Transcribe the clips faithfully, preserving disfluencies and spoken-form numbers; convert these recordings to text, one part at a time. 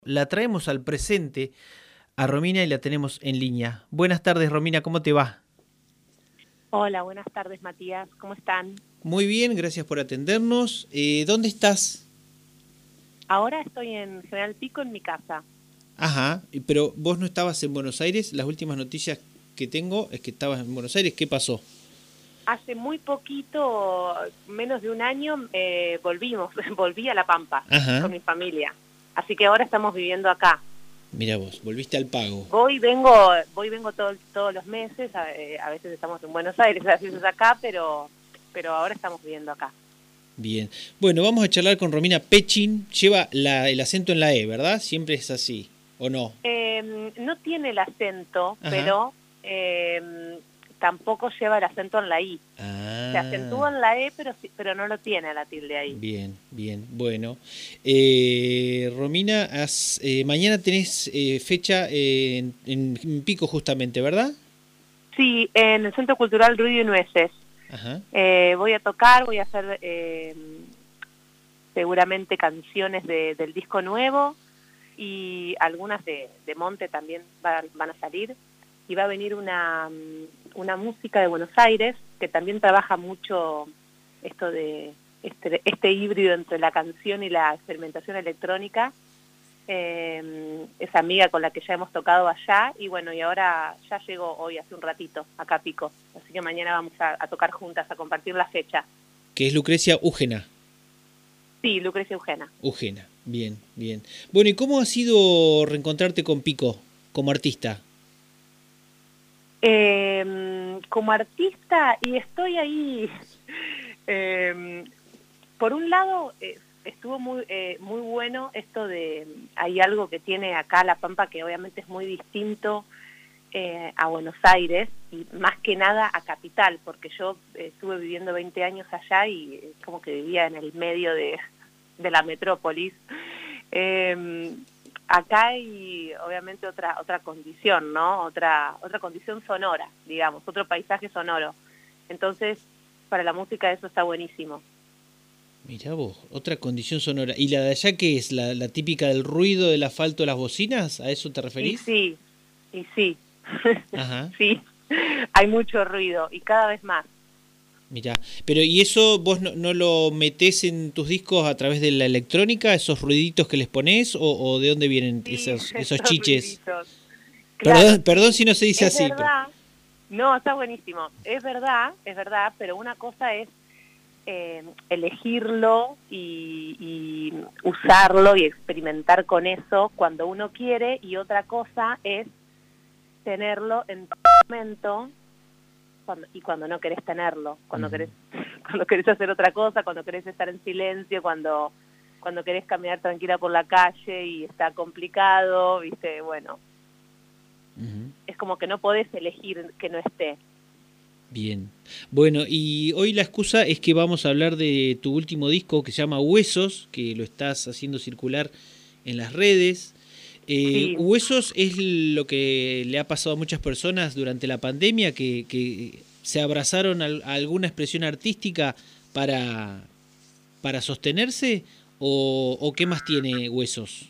La traemos al presente a Romina y la tenemos en línea. Buenas tardes, Romina, ¿cómo te va? Hola, buenas tardes, Matías. ¿Cómo están? Muy bien, gracias por atendernos. Eh, ¿Dónde estás? Ahora estoy en General Pico en mi casa. Ajá, y- pero vos no estabas en Buenos Aires. Las últimas noticias que tengo es que estabas en Buenos Aires. ¿Qué pasó? Hace muy poquito, menos de un año, eh, volvimos, volví a La Pampa con Ajá, mi familia. Así que ahora estamos viviendo acá. mira vos, volviste al pago. Voy, vengo, voy, vengo todo- todos los meses. A, eh, a veces estamos en Buenos Aires, a veces acá, pero, pero ahora estamos viviendo acá. Bien. Bueno, vamos a charlar con Romina Pechin. Lleva la- el acento en la E, ¿verdad? Siempre es así, ¿o no? Eh, no tiene el acento, Ajá. pero eh, tampoco lleva el acento en la I. Se Ah. acentúa en la E, pero, sí- pero no lo tiene la tilde ahí. Bien, bien, bueno. Eh, Romina, has- eh, mañana tenés eh, fecha eh, en, en Pico justamente, ¿verdad? Sí, en el Centro Cultural Ruido y Nueces. Ajá. Eh, voy a tocar, voy a hacer eh, seguramente canciones de, del disco nuevo y algunas de, de Monte también van, van a salir. Y va a venir una, una música de Buenos Aires que también trabaja mucho esto de este, este híbrido entre la canción y la experimentación electrónica. Eh, esa amiga con la que ya hemos tocado allá y bueno, y ahora ya llegó hoy hace un ratito acá a Pico, así que mañana vamos a, a tocar juntas, a compartir la fecha. Que es Lucrecia Úgena. Sí, Lucrecia Eugena. Úgena, bien, bien. Bueno, ¿y cómo ha sido reencontrarte con Pico como artista? Eh, como artista, y estoy ahí, eh, por un lado, eh, estuvo muy, eh, muy bueno esto de, hay algo que tiene acá La Pampa que obviamente es muy distinto eh, a Buenos Aires y más que nada a Capital, porque yo eh, estuve viviendo veinte años allá y eh, como que vivía en el medio de, de la metrópolis. Eh, acá hay obviamente otra otra condición, ¿no? Otra otra condición sonora, digamos, otro paisaje sonoro. Entonces, para la música eso está buenísimo. Mirá vos, otra condición sonora. ¿Y la de allá qué es? ¿La, la típica del ruido del asfalto de las bocinas? ¿A eso te Y referís? sí, y sí, Ajá. sí, hay mucho ruido y cada vez más. Mirá, pero ¿y eso vos no, no lo metés en tus discos a través de la electrónica, esos ruiditos que les ponés, o, o de dónde vienen Sí, esos, esos esos chiches? ruiditos. Claro, Perdón, perdón sí, si no se dice es así, pero... verdad. No, está buenísimo. Es verdad, es verdad, pero una cosa es eh, elegirlo y, y usarlo y experimentar con eso cuando uno quiere, y otra cosa es tenerlo en todo momento cuando, y cuando no querés tenerlo, cuando Ujú. querés, cuando querés hacer otra cosa, cuando querés estar en silencio, cuando, cuando querés caminar tranquila por la calle y está complicado, viste, bueno, Ujú. es como que no podés elegir que no esté. Bien. Bueno, y hoy la excusa es que vamos a hablar de tu último disco que se llama Huesos, que lo estás haciendo circular en las redes. Eh, Sí, Huesos es lo que le ha pasado a muchas personas durante la pandemia, que, que se abrazaron a, a alguna expresión artística para, para sostenerse, o, o qué más tiene Huesos.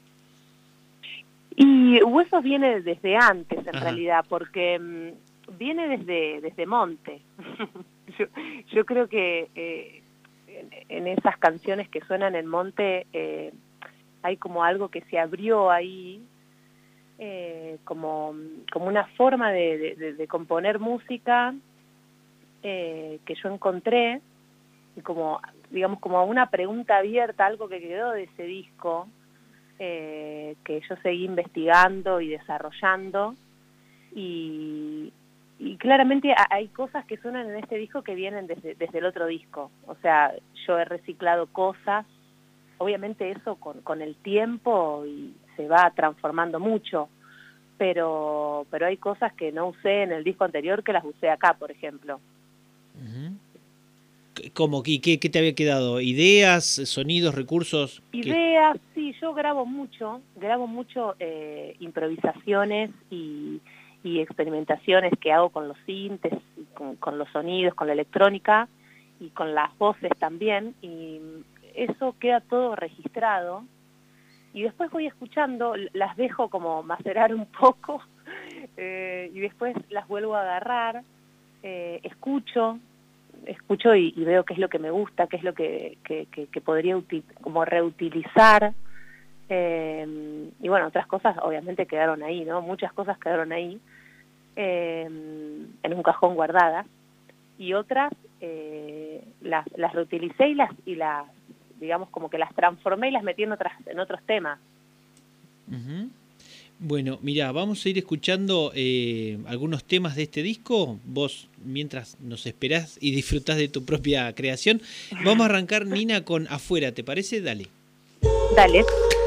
y Huesos viene desde antes en Ajá. realidad, porque mmm, viene desde, desde Monte. yo, yo creo que eh, en, en esas canciones que suenan en Monte eh, hay como algo que se abrió ahí, eh, como, como una forma de, de, de, de componer música eh, que yo encontré, y como, digamos, como una pregunta abierta, algo que quedó de ese disco, eh, que yo seguí investigando y desarrollando, y, y claramente hay cosas que suenan en este disco que vienen desde, desde el otro disco. O sea, yo he reciclado cosas, obviamente eso con, con el tiempo y se va transformando mucho, pero, pero hay cosas que no usé en el disco anterior que las usé acá, por ejemplo. Ujú. ¿Cómo? ¿Y qué, qué te había quedado? ¿Ideas, sonidos, recursos? ¿Qué? Ideas, sí, yo grabo mucho, grabo mucho eh, improvisaciones y, y experimentaciones que hago con los sintes, y con, con los sonidos, con la electrónica y con las voces también, y eso queda todo registrado y después voy escuchando, las dejo como macerar un poco, eh, y después las vuelvo a agarrar, eh, escucho, escucho y, y veo qué es lo que me gusta, qué es lo que, que, que, que podría util, como reutilizar, eh, y bueno, otras cosas obviamente quedaron ahí, ¿no? Muchas cosas quedaron ahí, eh, en un cajón guardadas, y otras eh, las, las reutilicé y las, y las, digamos, como que las transformé y las metí en, otras, en otros temas. Uh-huh. Bueno, mira, vamos a ir escuchando eh, algunos temas de este disco. Vos, mientras nos esperás y disfrutás de tu propia creación, vamos a arrancar, Nina, con Afuera, ¿te parece? Dale. Dale.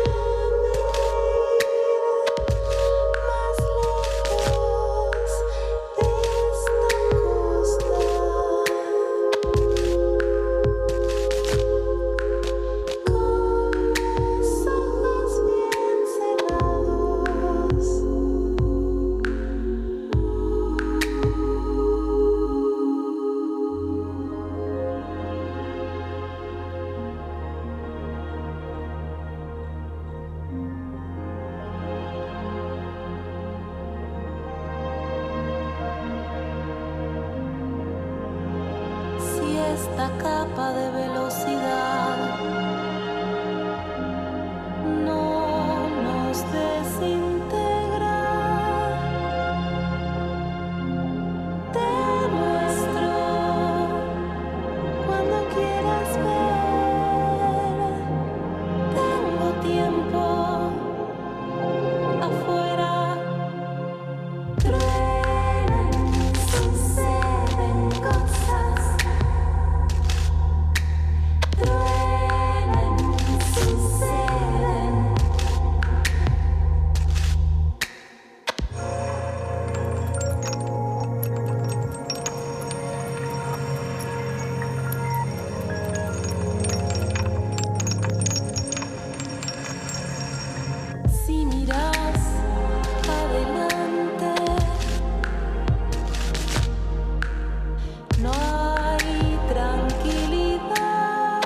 Esta capa de velocidad no nos desintegra. Te muestro cuando quieras ver. Tengo tiempo afuera. Truenan, suceden cosas. Si miras adelante, no hay tranquilidad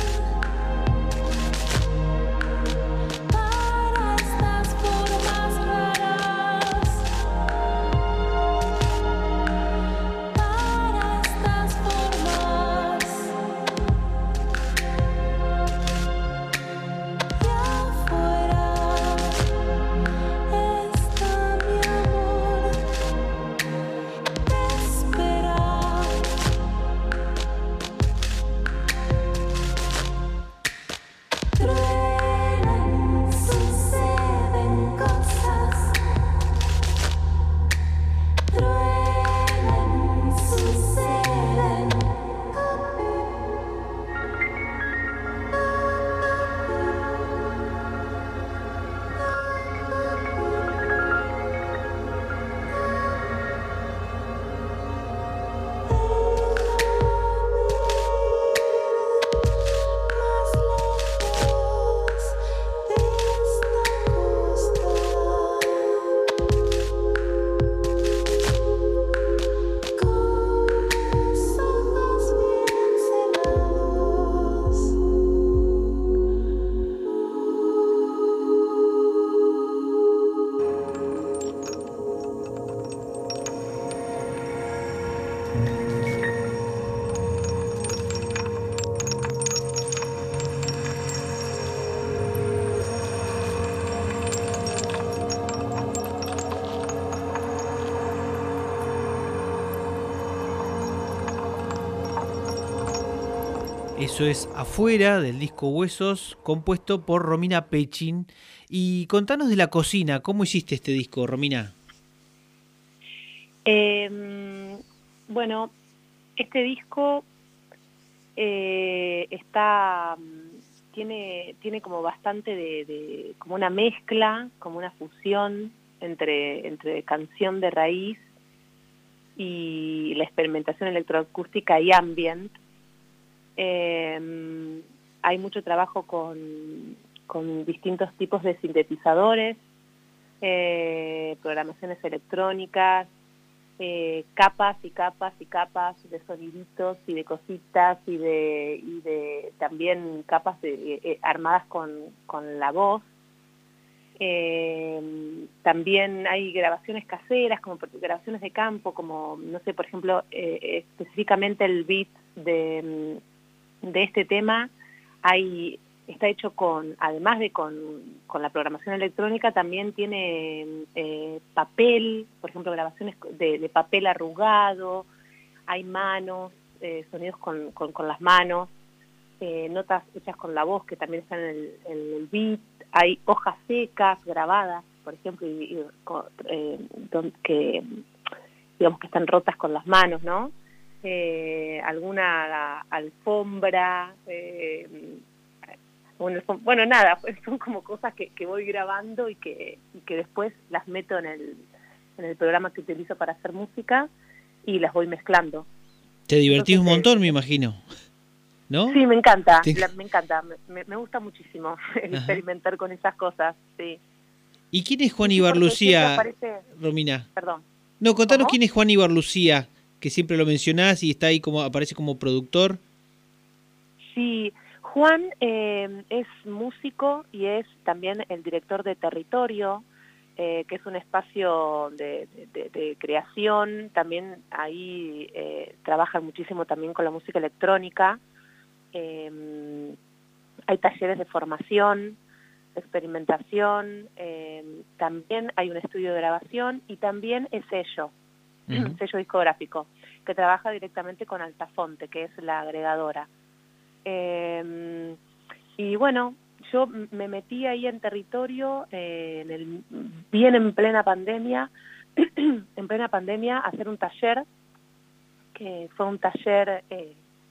para estas formas raras, para estas formas. Y afuera está mi amor, te espera. Truenan, suceden cosas. Truenan, suceden. Más lejos de esta costa, con los ojos bien cerrados. Eso es Afuera, del disco Huesos, compuesto por Romina Pechin. Y contanos de la cocina, ¿cómo hiciste este disco, Romina? Eh, bueno, este disco eh, está tiene tiene como bastante de, de como una mezcla, como una fusión entre entre canción de raíz y la experimentación electroacústica y ambient. Eh, hay mucho trabajo con, con distintos tipos de sintetizadores, eh, programaciones electrónicas, eh, capas y capas y capas de soniditos y de cositas y de, y de también capas de, eh, armadas con, con la voz. Eh, también hay grabaciones caseras, como por- grabaciones de campo, como, no sé, por ejemplo, eh, específicamente el beat de, mm, de este tema, hay, está hecho con, además de con, con la programación electrónica, también tiene eh, papel, por ejemplo, grabaciones de, de papel arrugado, hay manos, eh, sonidos con, con, con las manos, eh, notas hechas con la voz que también están en el, en el beat, hay hojas secas grabadas, por ejemplo, y, y, con- eh, don- que digamos que están rotas con las manos, ¿no? Eh, alguna alfombra, eh, una alfom- bueno, nada, pues son como cosas que, que voy grabando y que, y que después las meto en el, en el programa que utilizo para hacer música y las voy mezclando. Te divertís Entonces, un montón, eh, me imagino, ¿no? sí, me encanta, Te- la- me encanta, me, me gusta muchísimo el Ajá. experimentar con esas cosas, sí. ¿Y quién es Juan Y sí, porque siempre Ibarlucía, aparece, Romina? perdón, No, contanos ¿cómo? quién es Juan Ibarlucía, que siempre lo mencionás y está ahí como aparece como productor. Sí, Juan eh, es músico y es también el director de Territorio, eh, que es un espacio de, de- de creación. También ahí eh, trabajan muchísimo también con la música electrónica. Eh, hay talleres de formación, de experimentación, eh, también hay un estudio de grabación y también es sello, Ujú. sello discográfico, que trabaja directamente con Altafonte, que es la agregadora. Eh, y bueno, yo m- me metí ahí en Territorio, eh, en el, bien en plena pandemia, en plena pandemia, a hacer un taller, que fue un taller eh,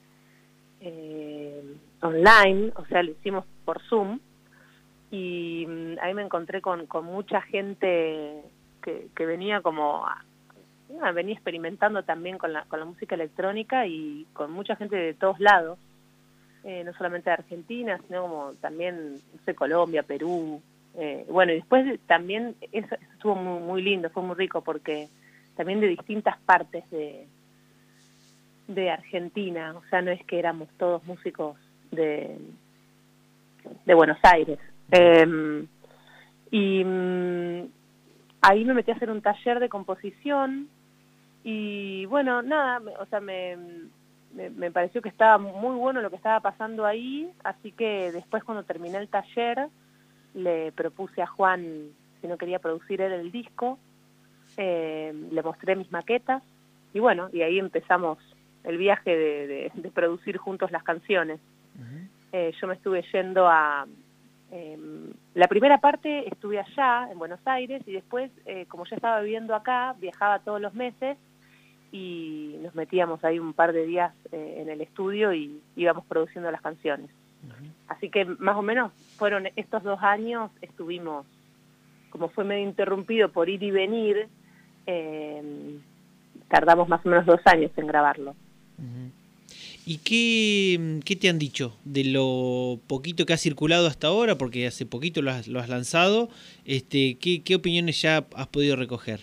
eh, online, o sea, lo hicimos por Zoom, y mm, ahí me encontré con, con mucha gente que, que venía como, a- ah, venía experimentando también con la, con la música electrónica y con mucha gente de todos lados. Eh, no solamente de Argentina, sino como también, no sé, Colombia, Perú. Eh, bueno, y después también, eso, eso estuvo muy, muy lindo, fue muy rico, porque también de distintas partes de, de Argentina, o sea, no es que éramos todos músicos de, de Buenos Aires. Eh, y mm, ahí me metí a hacer un taller de composición, y bueno, nada, me- o sea, me, me, me pareció que estaba muy bueno lo que estaba pasando ahí, así que después cuando terminé el taller le propuse a Juan si no quería producir él el disco, eh, le mostré mis maquetas y bueno, y ahí empezamos el viaje de, de, de producir juntos las canciones. Eh, yo me estuve yendo a... eh, la primera parte estuve allá, en Buenos Aires, y después, eh, como ya estaba viviendo acá, viajaba todos los meses y nos metíamos ahí un par de días eh, en el estudio y íbamos produciendo las canciones. Así que más o menos fueron estos dos años, estuvimos, como fue medio interrumpido por ir y venir, eh, tardamos más o menos dos años en grabarlo. Ujú. ¿Y qué, qué te han dicho de lo poquito que ha circulado hasta ahora? Porque hace poquito lo has, lo has lanzado. Este, ¿qué, ¿Qué opiniones ya has podido recoger?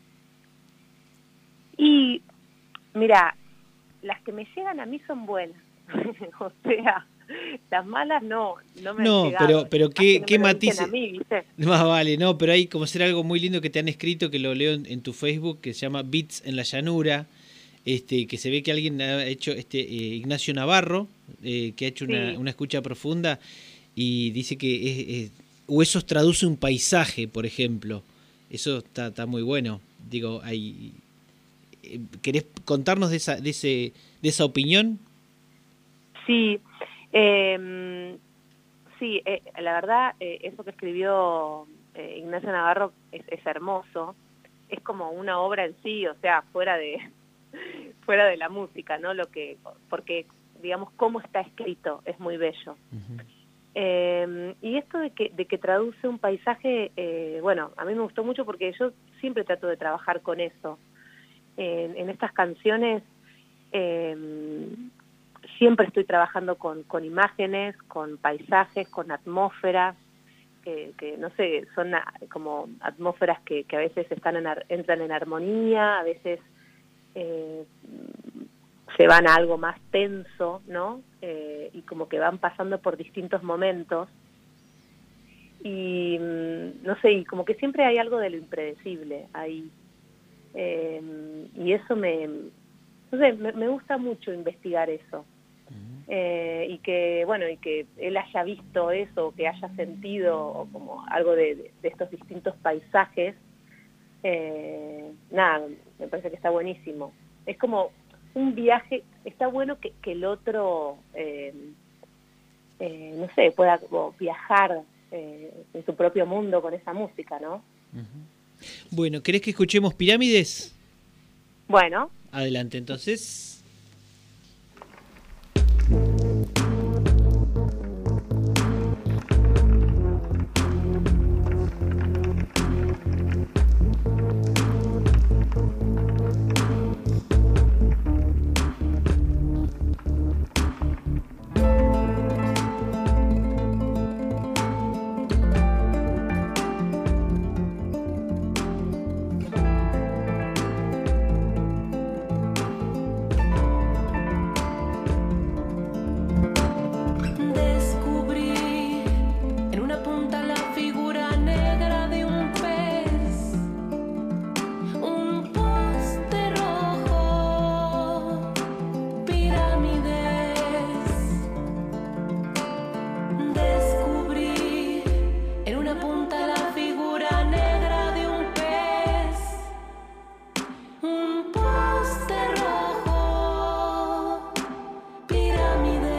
Y mira, las que me llegan a mí son buenas, o sea, las malas no, no me han No, llegado. pero, pero Más que qué, no qué me lo dicen a matices. mí, ¿viste? Más vale, no, pero hay como ser algo muy lindo que te han escrito, que lo leo en, en tu Facebook, que se llama Beats en la Llanura, este, que se ve que alguien ha hecho, este, eh, Ignacio Navarro, eh, que ha hecho una, Sí, una escucha profunda y dice que es, es- Huesos traduce un paisaje, por ejemplo. Eso está, está muy bueno. Digo, hay, eh, ¿querés contarnos de esa, de ese, de esa opinión? sí, eh, sí, eh, la verdad, eh, eso que escribió eh, Ignacio Navarro es, es hermoso, es como una obra en sí, o sea, fuera de fuera de la música, ¿no? Lo que, porque digamos cómo está escrito es muy bello. Ujú. Eh, y esto de que, de que traduce un paisaje, eh, bueno, a mí me gustó mucho porque yo siempre trato de trabajar con eso. En, en estas canciones eh, siempre estoy trabajando con, con imágenes, con paisajes, con atmósferas, que, que no sé, son a- como atmósferas que, que a veces están en ar- entran en armonía, a veces eh, se van a algo más tenso, ¿no? Eh, y como que van pasando por distintos momentos. y mm, no sé, y como que siempre hay algo de lo impredecible ahí. Eh, y eso me, no sé, me, me gusta mucho investigar eso. Eh, y que, bueno, y que él haya visto eso, que haya sentido o como algo de, de, de estos distintos paisajes, eh, nada, me parece que está buenísimo. Es como un viaje, está bueno que, que el otro, eh, eh, no sé, pueda como viajar eh, en su propio mundo con esa música, ¿no? Bueno, ¿querés que escuchemos Pirámides? Bueno. Adelante, entonces. Descubrí en una punta la figura negra de un pez, un poste rojo, pirámides. Descubrí en una punta la figura negra de un pez, un poste rojo, pirámides.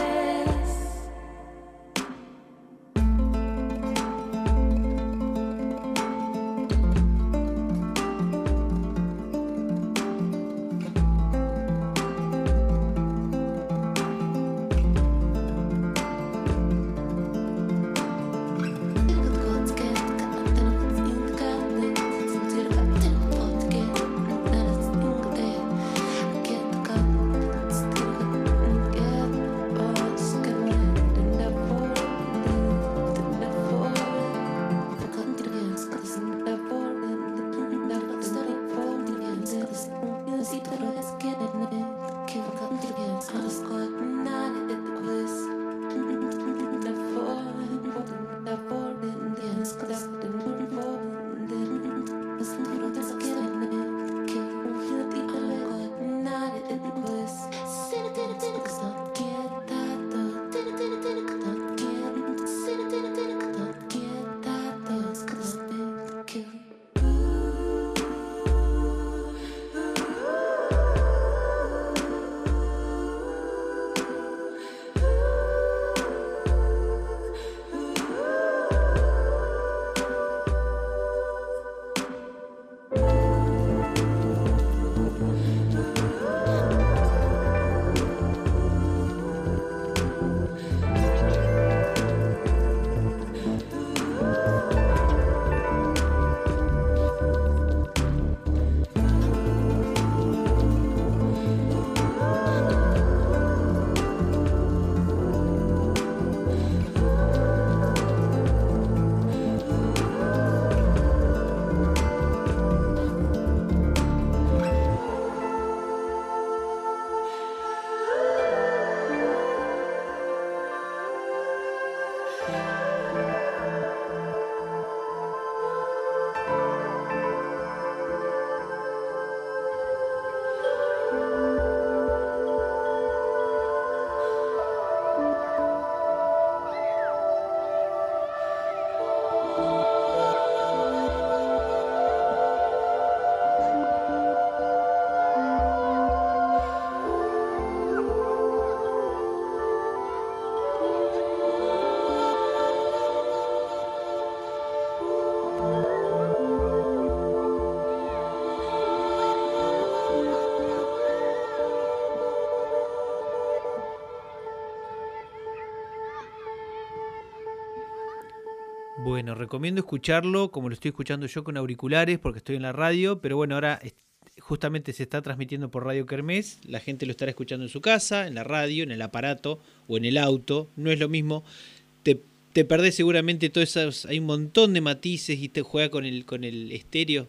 Bueno, recomiendo escucharlo como lo estoy escuchando yo con auriculares porque estoy en la radio, pero bueno, ahora est- justamente se está transmitiendo por Radio Kermés, la gente lo estará escuchando en su casa, en la radio, en el aparato o en el auto, no es lo mismo, te, te perdés seguramente todos esos, hay un montón de matices y te juega con el, con el estéreo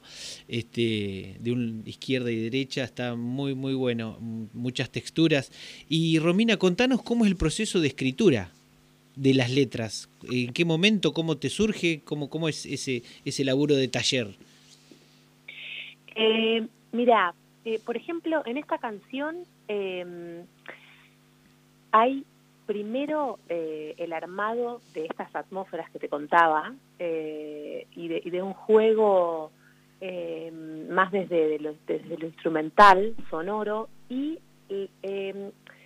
este, de un izquierda y derecha, está muy muy bueno, muchas texturas. Y Romina, contanos cómo es el proceso de escritura. de las letras? ¿En qué momento? ¿Cómo te surge? ¿Cómo, cómo es ese, ese laburo de taller? Eh, mira, eh, por ejemplo, en esta canción eh, hay primero eh, el armado de estas atmósferas que te contaba eh, y, de, y de un juego eh, más desde, de lo, desde lo instrumental, sonoro, y eh,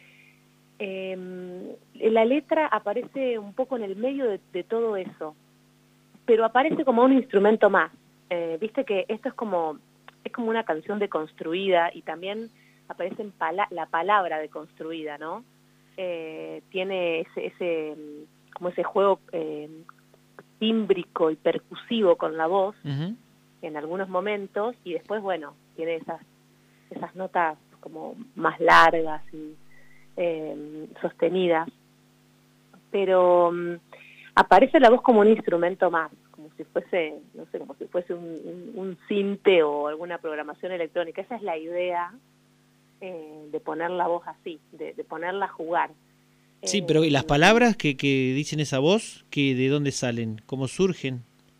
eh, la letra aparece un poco en el medio de, de todo eso, pero aparece como un instrumento más. Eh, Viste que esto es como, es como una canción deconstruida, y también aparece en pala la palabra deconstruida, ¿no? Eh, tiene ese, ese como ese juego eh, tímbrico y percusivo con la voz uh-huh. en algunos momentos, y después, bueno, tiene esas esas notas como más largas y eh, sostenidas, pero um, aparece la voz como un instrumento más, como si fuese, no sé, como si fuese un, un, un sinte o alguna programación electrónica. Esa es la idea. Eh, de poner la voz así, de, de ponerla a jugar. Sí, pero ¿y las palabras que, que dicen esa voz, que de dónde salen? ¿Cómo surgen?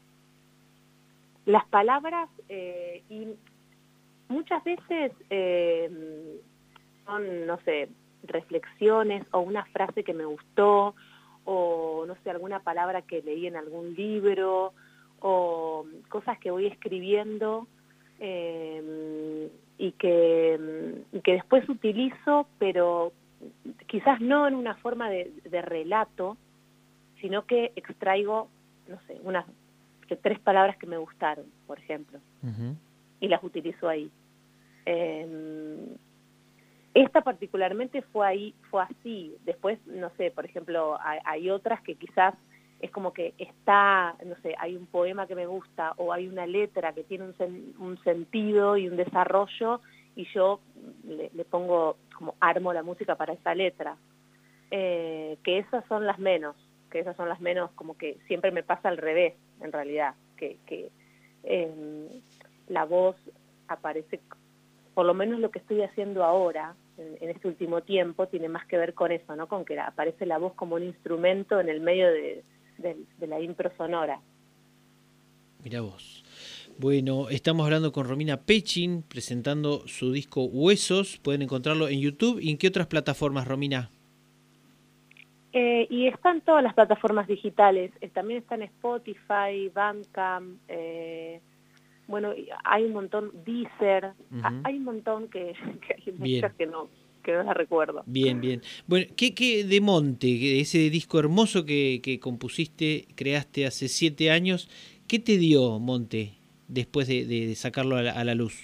Las palabras, eh, y muchas veces eh, son, no sé, reflexiones o una frase que me gustó, o no sé, alguna palabra que leí en algún libro, o cosas que voy escribiendo, eh, y que, y que después utilizo, pero quizás no en una forma de, de relato, sino que extraigo, no sé, unas que tres palabras que me gustaron, por ejemplo, uh-huh. y las utilizo ahí. Eh, esta particularmente fue ahí, fue así. Después, no sé, por ejemplo, hay, hay otras que quizás es como que está, no sé, hay un poema que me gusta, o hay una letra que tiene un, sen, un sentido y un desarrollo, y yo le, le pongo, como armo la música para esa letra. Eh, que esas son las menos, que esas son las menos, como que siempre me pasa al revés, en realidad, que, que eh, la voz aparece, por lo menos lo que estoy haciendo ahora, en, en este último tiempo, tiene más que ver con eso, ¿no? Con que la, aparece la voz como un instrumento en el medio de De, de la impro sonora. Mirá vos. Bueno, estamos hablando con Romina Pechin, presentando su disco Huesos. Pueden encontrarlo en YouTube. ¿Y en qué otras plataformas, Romina? Eh, y están todas las plataformas digitales. Eh, también están Spotify, Bandcamp, eh, bueno, hay un montón, Deezer, uh-huh. hay un montón que, que hay muchas que no, que no las recuerdo. Bien, bien. Bueno, ¿qué, qué de Monte, ese disco hermoso que, que compusiste, creaste hace siete años, qué te dio Monte después de, de, de sacarlo a la, a la luz?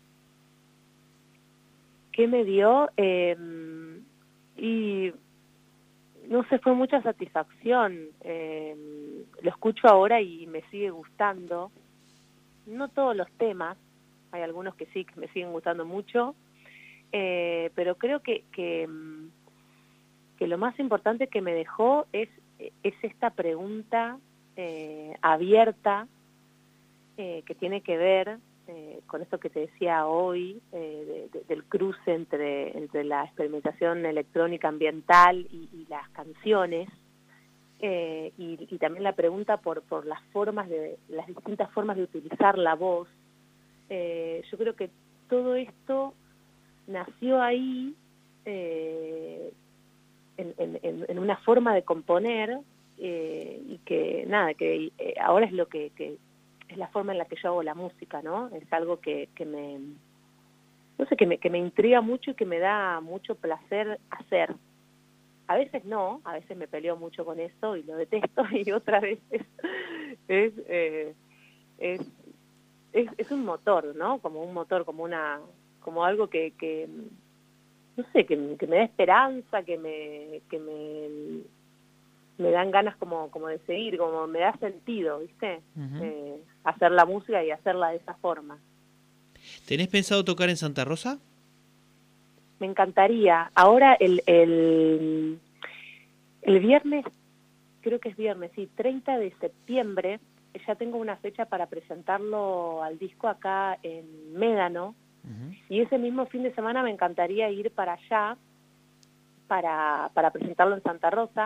¿Qué me dio? Eh, y no sé, fue mucha satisfacción. Eh, lo escucho ahora y me sigue gustando. No todos los temas, hay algunos que sí, que me siguen gustando mucho. Eh, pero creo que, que, que lo más importante que me dejó es, es esta pregunta eh, abierta eh, que tiene que ver eh, con esto que te decía hoy, eh, de, de, del cruce entre, entre la experimentación electrónica ambiental y, y las canciones, eh, y, y también la pregunta por, por las formas de las distintas formas de utilizar la voz. Eh, yo creo que todo esto nació ahí eh, en, en, en una forma de componer eh, y que nada, que eh, ahora es lo que, que es la forma en la que yo hago la música, ¿no? Es algo que, que me, no sé, que me, que me intriga mucho y que me da mucho placer hacer. A veces no, a veces me peleo mucho con eso y lo detesto, y otras veces es, eh, es, es, es un motor, ¿no? Como un motor, como una como algo que, que no sé, que, que me da esperanza, que me que me, me dan ganas como, como de seguir, como me da sentido, ¿viste? Uh-huh. Eh, hacer la música y hacerla de esa forma. ¿Tenés pensado tocar en Santa Rosa? Me encantaría. Ahora el, el, el viernes, creo que es viernes, sí, treinta de septiembre, ya tengo una fecha para presentarlo al disco acá en Médano. Uh-huh. Y ese mismo fin de semana me encantaría ir para allá para, para presentarlo en Santa Rosa.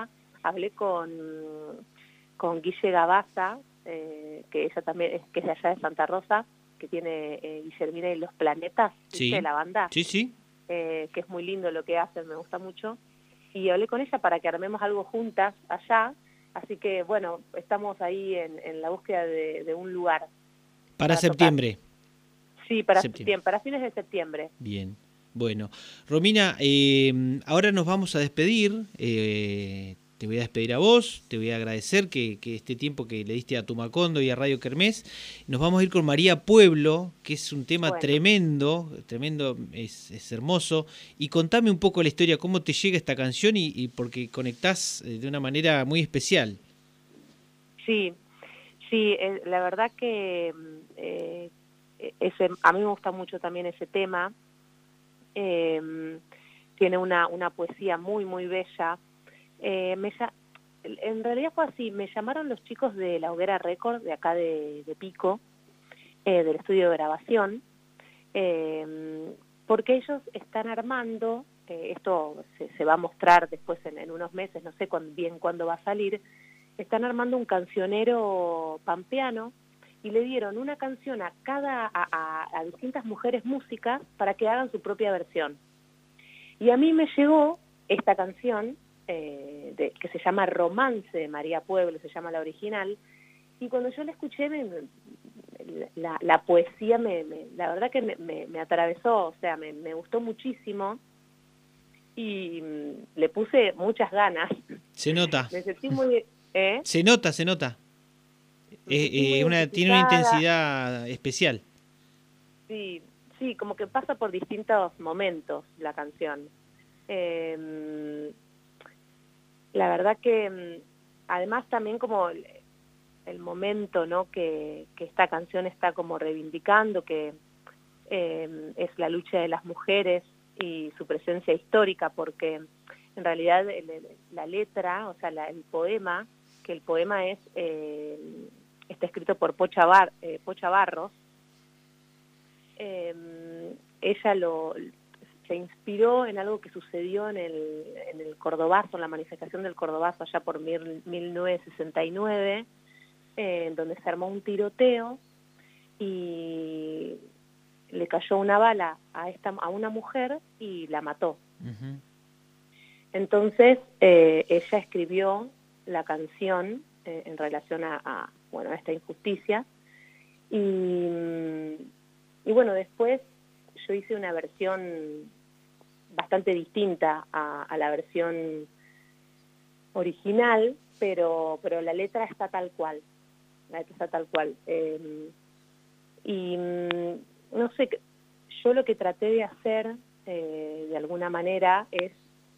hablé con, con Guille Gabaza, eh, que ella también es, que es de allá de Santa Rosa, que tiene eh, Guillermina y los Planetas, Sí. ¿viste? La banda, Sí, sí. eh, que es muy lindo lo que hacen, me gusta mucho. Y hablé con ella para que armemos algo juntas allá, así que bueno, estamos ahí en, en la búsqueda de, de un lugar. Para, para septiembre. Tocar. Sí, para Septiembre. septiembre, para fines de septiembre. Bien. Bueno, Romina, eh, ahora nos vamos a despedir. Eh, te voy a despedir a vos, te voy a agradecer que, que este tiempo que le diste a Tumacondo y a Radio Kermés. Nos vamos a ir con María Pueblo, que es un tema Bueno. tremendo, tremendo, es, es hermoso. Y contame un poco la historia, cómo te llega esta canción y, y porque conectás de una manera muy especial. Sí, sí, eh, la verdad que eh, ese, a mí me gusta mucho también ese tema. Eh, tiene una, una poesía muy, muy bella. Eh, me, en realidad fue así, me llamaron los chicos de La Hoguera Record, de acá de, de Pico, eh, del estudio de grabación, eh, porque ellos están armando, eh, esto se, se va a mostrar después en, en unos meses, no sé cuán, bien cuándo va a salir, están armando un cancionero pampeano y le dieron una canción a cada a, a, a distintas mujeres músicas para que hagan su propia versión. Y a mí me llegó esta canción, eh, de, que se llama Romance de María Pueblo, se llama la original, y cuando yo la escuché, me, me, la, la poesía, me, me, la verdad que me, me, me atravesó, o sea, me, me gustó muchísimo, y mm, le puse muchas ganas. Se nota. Me sentí muy... ¿eh? Se nota, se nota. Eh, eh, una, tiene una intensidad especial. Sí, sí, como que pasa por distintos momentos la canción. Eh, la verdad que además también como el, el momento, ¿no?, que, que esta canción está como reivindicando, que eh, es la lucha de las mujeres y su presencia histórica, porque en realidad el, el, la letra, o sea, la, el poema, que el poema es eh, está escrito por Pocha, Bar, eh, Pocha Barros, eh, ella lo se inspiró en algo que sucedió en el, en el Cordobazo, en la manifestación del Cordobazo allá por mil, mil novecientos sesenta y nueve, eh, en donde se armó un tiroteo y le cayó una bala a, esta, a una mujer y la mató. Uh-huh. Entonces eh, ella escribió la canción eh, en relación a, a, bueno, a esta injusticia y, y bueno, después yo hice una versión bastante distinta a, a la versión original, pero pero la letra está tal cual, la letra está tal cual. Eh, y no sé, yo lo que traté de hacer eh, de alguna manera es,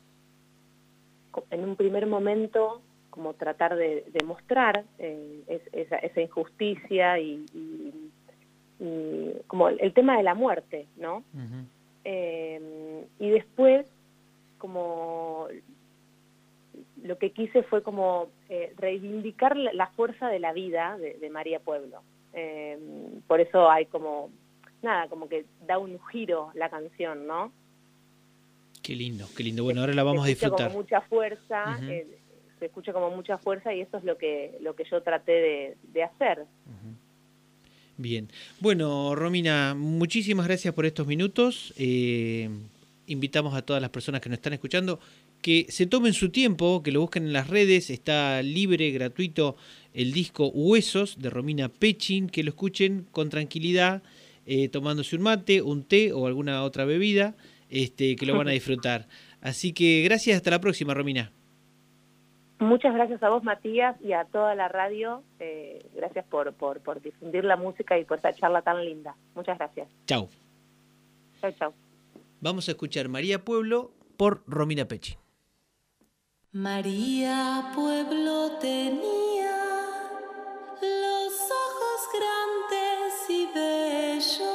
en un primer momento, como tratar de, de mostrar eh, es, esa, esa injusticia y, y, y como el, el tema de la muerte, ¿no? Uh-huh. Eh, y después, como lo que quise fue como eh, reivindicar la, la fuerza de la vida de, de María Pueblo. Eh, por eso hay como, nada, como que da un giro la canción, ¿no? Qué lindo, qué lindo. Bueno, ahora la vamos se a disfrutar. Como mucha fuerza, uh-huh. eh, se escucha como mucha fuerza y eso es lo que lo que yo traté de, de hacer. Uh-huh. Bien. Bueno, Romina, muchísimas gracias por estos minutos. Eh, invitamos a todas las personas que nos están escuchando que se tomen su tiempo, que lo busquen en las redes. Está libre, gratuito el disco Huesos de Romina Pechin, que lo escuchen con tranquilidad, eh, tomándose un mate, un té o alguna otra bebida, este, que lo van a disfrutar. Así que gracias, hasta la próxima, Romina. Muchas gracias a vos, Matías, y a toda la radio. Eh, gracias por, por, por difundir la música y por esta charla tan linda. Muchas gracias. Chau. Chau, chau. Vamos a escuchar María Pueblo por Romina Pechin. María Pueblo tenía los ojos grandes y bellos,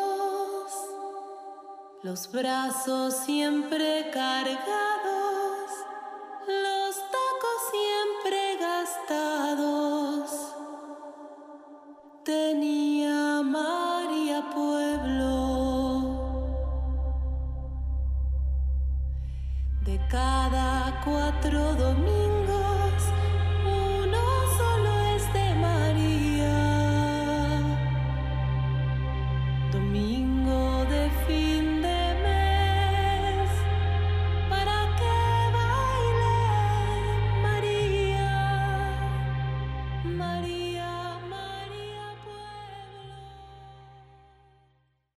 los brazos siempre cargados, los tacos siempre gastados. Tenía María Pueblo. De cada cuatro domingos